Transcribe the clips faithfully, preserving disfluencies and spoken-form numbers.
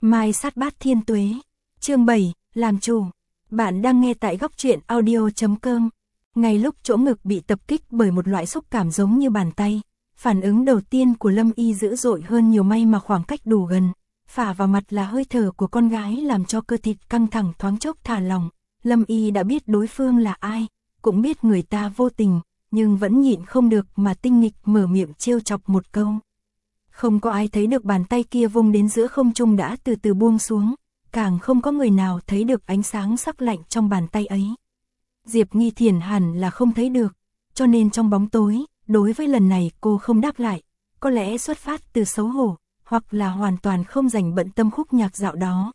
Mai sát bát thiên tuế. Chương bảy, làm chủ. Bạn đang nghe tại góc truyện audio chấm com. Ngay lúc chỗ ngực bị tập kích bởi một loại xúc cảm giống như bàn tay, phản ứng đầu tiên của Lâm Y dữ dội hơn nhiều, may mà khoảng cách đủ gần. Phả vào mặt là hơi thở của con gái làm cho cơ thịt căng thẳng thoáng chốc thả lỏng. Lâm Y đã biết đối phương là ai, cũng biết người ta vô tình, nhưng vẫn nhịn không được mà tinh nghịch mở miệng trêu chọc một câu. Không có ai thấy được bàn tay kia vung đến giữa không trung đã từ từ buông xuống, càng không có người nào thấy được ánh sáng sắc lạnh trong bàn tay ấy. Diệp Nghi Thiển hẳn là không thấy được, cho nên trong bóng tối, đối với lần này cô không đáp lại, có lẽ xuất phát từ xấu hổ, hoặc là hoàn toàn không dành bận tâm khúc nhạc dạo đó.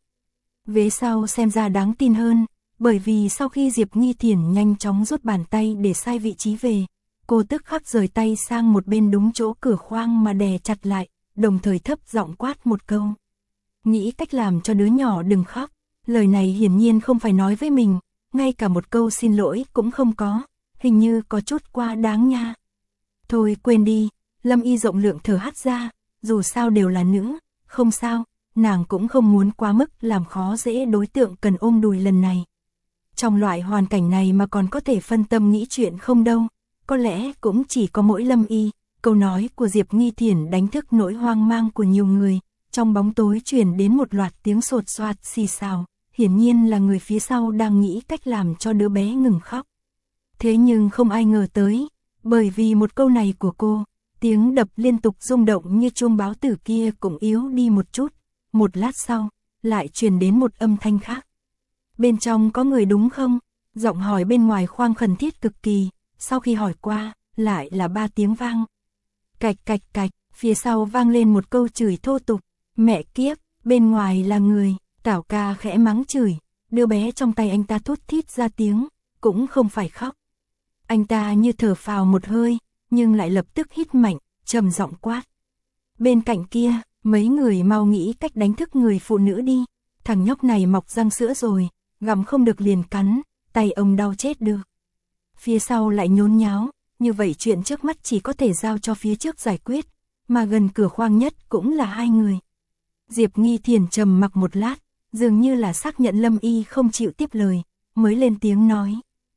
Vế sau xem ra đáng tin hơn, bởi vì sau khi Diệp Nghi Thiển nhanh chóng rút bàn tay để sai vị trí về, cô tức khắc rời tay sang một bên đúng chỗ cửa khoang mà đè chặt lại, đồng thời thấp giọng quát một câu. Nghĩ cách làm cho đứa nhỏ đừng khóc, lời này hiển nhiên không phải nói với mình, ngay cả một câu xin lỗi cũng không có, hình như có chút quá đáng nha. Thôi quên đi, Lâm Y rộng lượng thở hắt ra, dù sao đều là nữ, không sao, nàng cũng không muốn quá mức làm khó dễ đối tượng cần ôm đùi lần này. Trong loại hoàn cảnh này mà còn có thể phân tâm nghĩ chuyện không đâu, có lẽ cũng chỉ có mỗi Lâm Y. Câu nói của Diệp Nghi Thiển đánh thức nỗi hoang mang của nhiều người, trong bóng tối truyền đến một loạt tiếng sột soạt xì xào, hiển nhiên là người phía sau đang nghĩ cách làm cho đứa bé ngừng khóc. Thế nhưng không ai ngờ tới, bởi vì một câu này của cô, tiếng đập liên tục rung động như chuông báo tử kia cũng yếu đi một chút, một lát sau, lại truyền đến một âm thanh khác. Bên trong có người đúng không? Giọng hỏi bên ngoài khoang khẩn thiết cực kỳ, sau khi hỏi qua, lại là ba tiếng vang. Cạch cạch cạch, phía sau vang lên một câu chửi thô tục, mẹ kiếp, bên ngoài là người, Tảo ca khẽ mắng chửi, đứa bé trong tay anh ta thút thít ra tiếng, cũng không phải khóc. Anh ta như thở phào một hơi, nhưng lại lập tức hít mạnh, trầm giọng quát. Bên cạnh kia, mấy người mau nghĩ cách đánh thức người phụ nữ đi, thằng nhóc này mọc răng sữa rồi, gặm không được liền cắn, tay ông đau chết được. Phía sau lại nhốn nháo. Như vậy chuyện trước mắt chỉ có thể giao cho phía trước giải quyết, mà gần cửa khoang nhất cũng là hai người. Diệp Nghi Thiển trầm mặc một lát, dường như là xác nhận Lâm Y không chịu tiếp lời, mới lên tiếng nói.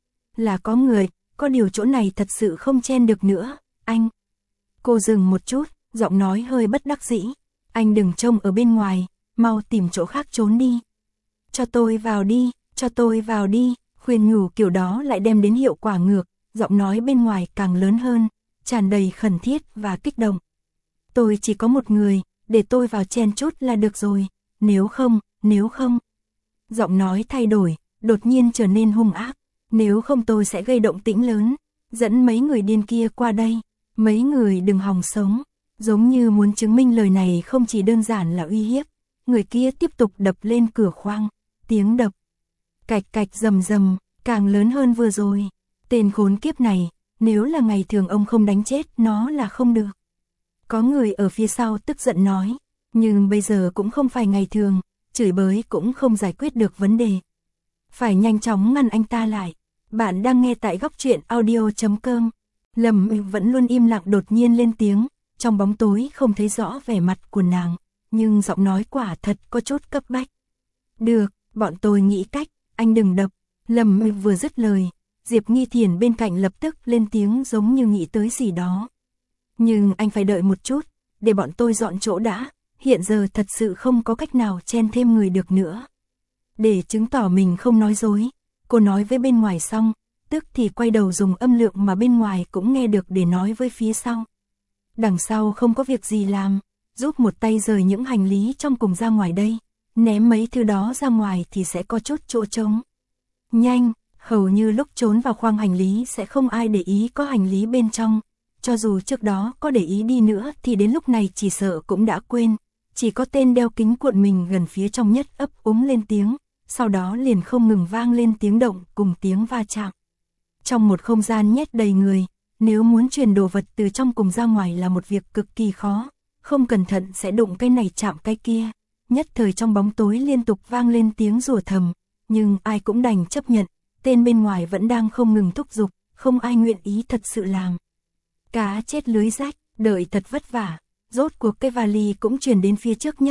Là có người, có điều chỗ này thật sự không chen được nữa, anh. Cô dừng một chút, giọng nói hơi bất đắc dĩ. Anh đừng trông ở bên ngoài, mau tìm chỗ khác trốn đi. Cho tôi vào đi, cho tôi vào đi, khuyên nhủ kiểu đó lại đem đến hiệu quả ngược. Giọng nói bên ngoài càng lớn hơn, tràn đầy khẩn thiết và kích động. Tôi chỉ có một người, để tôi vào chen chút là được rồi, nếu không, nếu không. Giọng nói thay đổi, đột nhiên trở nên hung ác, nếu không tôi sẽ gây động tĩnh lớn, dẫn mấy người điên kia qua đây, mấy người đừng hòng sống, giống như muốn chứng minh lời này không chỉ đơn giản là uy hiếp. Người kia tiếp tục đập lên cửa khoang, tiếng đập, cạch cạch rầm rầm, càng lớn hơn vừa rồi. Tên khốn kiếp này, nếu là ngày thường ông không đánh chết nó là không được. Có người ở phía sau tức giận nói, nhưng bây giờ cũng không phải ngày thường, chửi bới cũng không giải quyết được vấn đề. Phải nhanh chóng ngăn anh ta lại. Bạn đang nghe tại góc truyện audio chấm com. Lâm Y vẫn luôn im lặng đột nhiên lên tiếng, trong bóng tối không thấy rõ vẻ mặt của nàng, nhưng giọng nói quả thật có chút cấp bách. Được, bọn tôi nghĩ cách, anh đừng đập. Lâm Y vừa dứt lời, Diệp Nghi Thiển bên cạnh lập tức lên tiếng giống như nghĩ tới gì đó. Nhưng anh phải đợi một chút, để bọn tôi dọn chỗ đã, hiện giờ thật sự không có cách nào chen thêm người được nữa. Để chứng tỏ mình không nói dối, cô nói với bên ngoài xong, tức thì quay đầu dùng âm lượng mà bên ngoài cũng nghe được để nói với phía sau. Đằng sau không có việc gì làm, giúp một tay rời những hành lý trong cùng ra ngoài đây, ném mấy thứ đó ra ngoài thì sẽ có chút chỗ trống. Nhanh! Hầu như lúc trốn vào khoang hành lý sẽ không ai để ý có hành lý bên trong, cho dù trước đó có để ý đi nữa thì đến lúc này chỉ sợ cũng đã quên, chỉ có tên đeo kính cuộn mình gần phía trong nhất ấp úng lên tiếng, sau đó liền không ngừng vang lên tiếng động cùng tiếng va chạm. Trong một không gian nhét đầy người, nếu muốn truyền đồ vật từ trong cùng ra ngoài là một việc cực kỳ khó, không cẩn thận sẽ đụng cái này chạm cái kia, nhất thời trong bóng tối liên tục vang lên tiếng rủa thầm, nhưng ai cũng đành chấp nhận. Tên bên ngoài vẫn đang không ngừng thúc giục, không ai nguyện ý thật sự làm. Cá chết lưới rách, đợi thật vất vả, rốt cuộc cái vali cũng truyền đến phía trước nhất,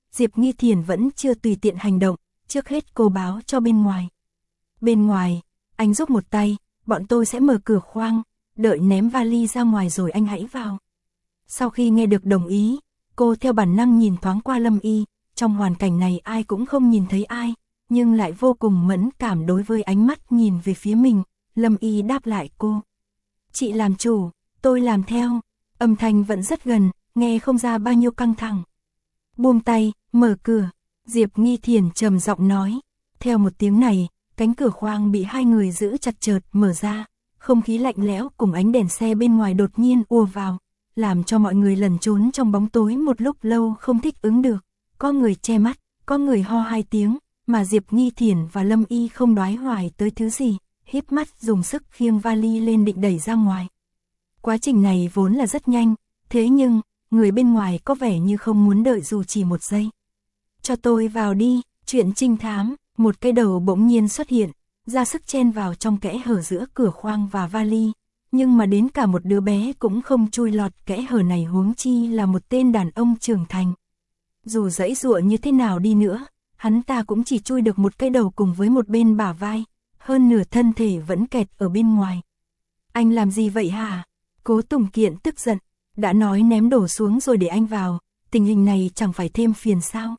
Diệp Nghi Thiền vẫn chưa tùy tiện hành động, trước hết cô báo cho bên ngoài. Bên ngoài, anh giúp một tay, bọn tôi sẽ mở cửa khoang, đợi ném vali ra ngoài rồi anh hãy vào. Sau khi nghe được đồng ý, cô theo bản năng nhìn thoáng qua Lâm Y, trong hoàn cảnh này ai cũng không nhìn thấy ai, nhưng lại vô cùng mẫn cảm đối với ánh mắt nhìn về phía mình. Lâm Y đáp lại cô. Chị làm chủ, tôi làm theo. Âm thanh vẫn rất gần, nghe không ra bao nhiêu căng thẳng. Buông tay, mở cửa. Diệp Nghi Thiền trầm giọng nói. Theo một tiếng này, cánh cửa khoang bị hai người giữ chặt chợt mở ra. Không khí lạnh lẽo cùng ánh đèn xe bên ngoài đột nhiên ùa vào, làm cho mọi người lẩn trốn trong bóng tối một lúc lâu không thích ứng được. Có người che mắt, có người ho hai tiếng, mà Diệp Nghi Thiền và Lâm Y không đoái hoài tới thứ gì, híp mắt dùng sức khiêng vali lên định đẩy ra ngoài. Quá trình này vốn là rất nhanh, thế nhưng, người bên ngoài có vẻ như không muốn đợi dù chỉ một giây. Cho tôi vào đi, chuyện trinh thám, một cái đầu bỗng nhiên xuất hiện, ra sức chen vào trong kẽ hở giữa cửa khoang và vali, nhưng mà đến cả một đứa bé cũng không chui lọt kẽ hở này, huống chi là một tên đàn ông trưởng thành. Dù giãy giụa như thế nào đi nữa, hắn ta cũng chỉ chui được một cái đầu cùng với một bên bả vai, hơn nửa thân thể vẫn kẹt ở bên ngoài. Anh làm gì vậy hả? Cố Tùng Kiện tức giận, đã nói ném đổ xuống rồi để anh vào, tình hình này chẳng phải thêm phiền sao?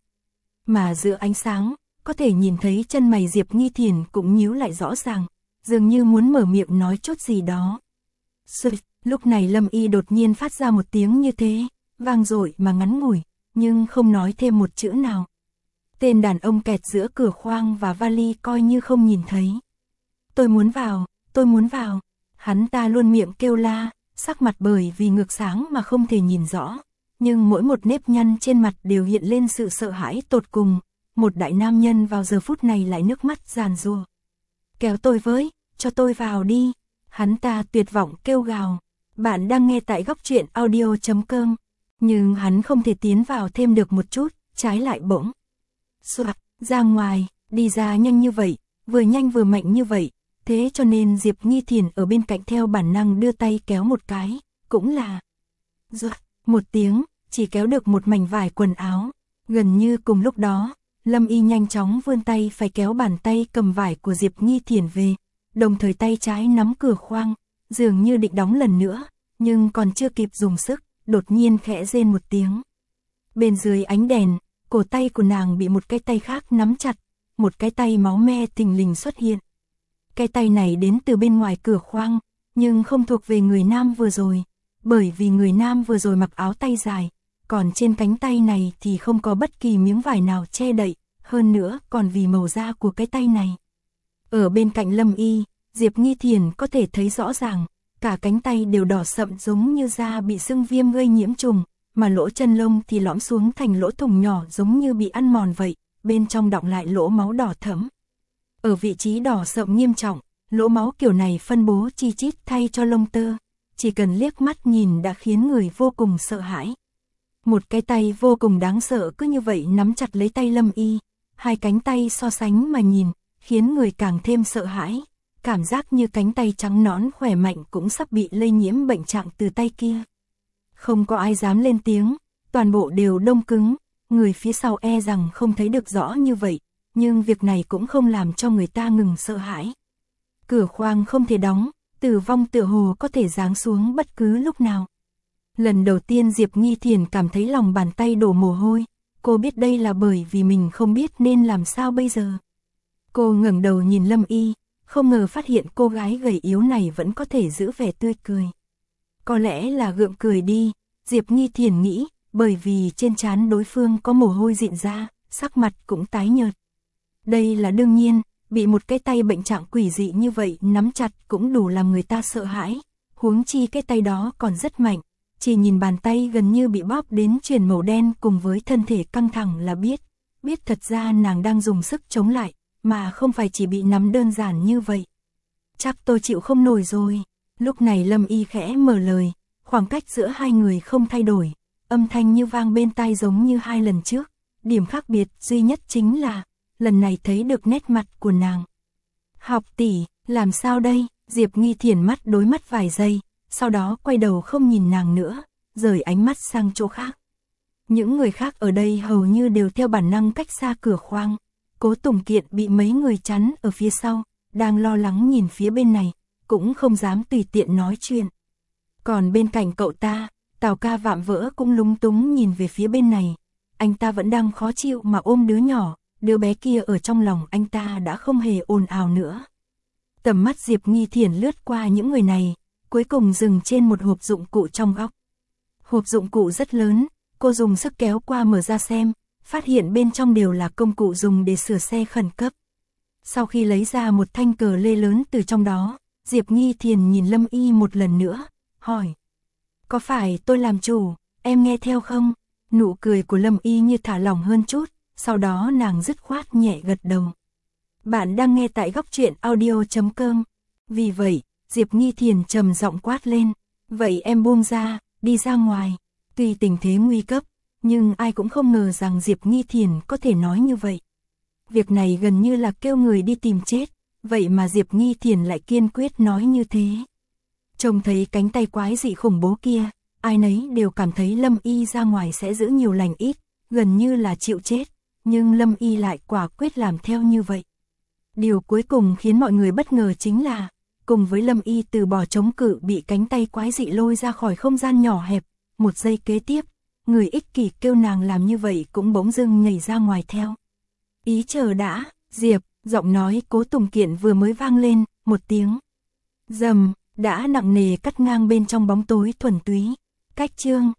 Mà giữa ánh sáng, có thể nhìn thấy chân mày Diệp Nghi Thiền cũng nhíu lại rõ ràng, dường như muốn mở miệng nói chút gì đó. Sụt, lúc này Lâm Y đột nhiên phát ra một tiếng như thế, vang dội mà ngắn ngủi, nhưng không nói thêm một chữ nào. Tên đàn ông kẹt giữa cửa khoang và vali coi như không nhìn thấy. Tôi muốn vào, tôi muốn vào. Hắn ta luôn miệng kêu la, sắc mặt bởi vì ngược sáng mà không thể nhìn rõ. Nhưng mỗi một nếp nhăn trên mặt đều hiện lên sự sợ hãi tột cùng. Một đại nam nhân vào giờ phút này lại nước mắt giàn giụa. Kéo tôi với, cho tôi vào đi. Hắn ta tuyệt vọng kêu gào. Bạn đang nghe tại góc truyện audio chấm com. Nhưng hắn không thể tiến vào thêm được một chút, trái lại bỗng. Xoạc, ra ngoài, đi ra nhanh như vậy, vừa nhanh vừa mạnh như vậy. Thế cho nên Diệp Nghi Thiền ở bên cạnh theo bản năng đưa tay kéo một cái, cũng là Rột, một tiếng, chỉ kéo được một mảnh vải quần áo. Gần như cùng lúc đó, Lâm Y nhanh chóng vươn tay phải kéo bàn tay cầm vải của Diệp Nghi Thiền về, đồng thời tay trái nắm cửa khoang, dường như định đóng lần nữa, nhưng còn chưa kịp dùng sức, đột nhiên khẽ rên một tiếng. Bên dưới ánh đèn, cổ tay của nàng bị một cái tay khác nắm chặt, một cái tay máu me thình lình xuất hiện. Cái tay này đến từ bên ngoài cửa khoang, nhưng không thuộc về người nam vừa rồi, bởi vì người nam vừa rồi mặc áo tay dài, còn trên cánh tay này thì không có bất kỳ miếng vải nào che đậy, hơn nữa còn vì màu da của cái tay này. Ở bên cạnh Lâm Y, Diệp Nghi Thiền có thể thấy rõ ràng, cả cánh tay đều đỏ sậm giống như da bị sưng viêm gây nhiễm trùng, mà lỗ chân lông thì lõm xuống thành lỗ thủng nhỏ giống như bị ăn mòn vậy, bên trong đọng lại lỗ máu đỏ thẫm. Ở vị trí đỏ sậm nghiêm trọng, lỗ máu kiểu này phân bố chi chít thay cho lông tơ, chỉ cần liếc mắt nhìn đã khiến người vô cùng sợ hãi. Một cái tay vô cùng đáng sợ cứ như vậy nắm chặt lấy tay Lâm Y, hai cánh tay so sánh mà nhìn, khiến người càng thêm sợ hãi, cảm giác như cánh tay trắng nõn khỏe mạnh cũng sắp bị lây nhiễm bệnh trạng từ tay kia. Không có ai dám lên tiếng, toàn bộ đều đông cứng, người phía sau e rằng không thấy được rõ như vậy, nhưng việc này cũng không làm cho người ta ngừng sợ hãi. Cửa khoang không thể đóng, tử vong tựa hồ có thể giáng xuống bất cứ lúc nào. Lần đầu tiên Diệp Nghi Thiền cảm thấy lòng bàn tay đổ mồ hôi, cô biết đây là bởi vì mình không biết nên làm sao bây giờ. Cô ngẩng đầu nhìn Lâm Y, không ngờ phát hiện cô gái gầy yếu này vẫn có thể giữ vẻ tươi cười. Có lẽ là gượng cười đi, Diệp Nghi Thiền nghĩ, bởi vì trên trán đối phương có mồ hôi rịn ra, sắc mặt cũng tái nhợt. Đây là đương nhiên, bị một cái tay bệnh trạng quỷ dị như vậy nắm chặt cũng đủ làm người ta sợ hãi, huống chi cái tay đó còn rất mạnh, chỉ nhìn bàn tay gần như bị bóp đến chuyển màu đen cùng với thân thể căng thẳng là biết, biết thật ra nàng đang dùng sức chống lại, mà không phải chỉ bị nắm đơn giản như vậy. Chắc tôi chịu không nổi rồi. Lúc này Lâm Y khẽ mở lời, khoảng cách giữa hai người không thay đổi, âm thanh như vang bên tai giống như hai lần trước, điểm khác biệt duy nhất chính là, lần này thấy được nét mặt của nàng. Học tỷ, làm sao đây? Diệp Nghi Thiền mắt đối mắt vài giây, sau đó quay đầu không nhìn nàng nữa, rời ánh mắt sang chỗ khác. Những người khác ở đây hầu như đều theo bản năng cách xa cửa khoang. Cố Tùng Kiện bị mấy người chắn ở phía sau, đang lo lắng nhìn phía bên này, cũng không dám tùy tiện nói chuyện. Còn bên cạnh cậu ta, Tào Ca vạm vỡ cũng lúng túng nhìn về phía bên này. Anh ta vẫn đang khó chịu mà ôm đứa nhỏ, đứa bé kia ở trong lòng anh ta đã không hề ồn ào nữa. Tầm mắt Diệp Nghi Thiển lướt qua những người này, cuối cùng dừng trên một hộp dụng cụ trong góc. Hộp dụng cụ rất lớn, cô dùng sức kéo qua mở ra xem, phát hiện bên trong đều là công cụ dùng để sửa xe khẩn cấp. Sau khi lấy ra một thanh cờ lê lớn từ trong đó, Diệp Nghi Thiển nhìn Lâm Y một lần nữa, hỏi. Có phải tôi làm chủ, em nghe theo không? Nụ cười của Lâm Y như thả lỏng hơn chút, sau đó nàng dứt khoát nhẹ gật đầu. Bạn đang nghe tại góc truyện audio chấm com. Vì vậy, Diệp Nghi Thiển trầm giọng quát lên. Vậy em buông ra, đi ra ngoài. Tuy tình thế nguy cấp, nhưng ai cũng không ngờ rằng Diệp Nghi Thiển có thể nói như vậy. Việc này gần như là kêu người đi tìm chết, vậy mà Diệp Nghi Thiển lại kiên quyết nói như thế. Trông thấy cánh tay quái dị khủng bố kia, ai nấy đều cảm thấy Lâm Y ra ngoài sẽ giữ nhiều lành ít, gần như là chịu chết, nhưng Lâm Y lại quả quyết làm theo như vậy. Điều cuối cùng khiến mọi người bất ngờ chính là, cùng với Lâm Y từ bỏ chống cự bị cánh tay quái dị lôi ra khỏi không gian nhỏ hẹp, một giây kế tiếp, người ích kỷ kêu nàng làm như vậy cũng bỗng dưng nhảy ra ngoài theo. Ý chờ đã, Diệp, giọng nói Cố Tùng Kiện vừa mới vang lên, một tiếng. Dầm, đã nặng nề cắt ngang bên trong bóng tối thuần túy. Cách chương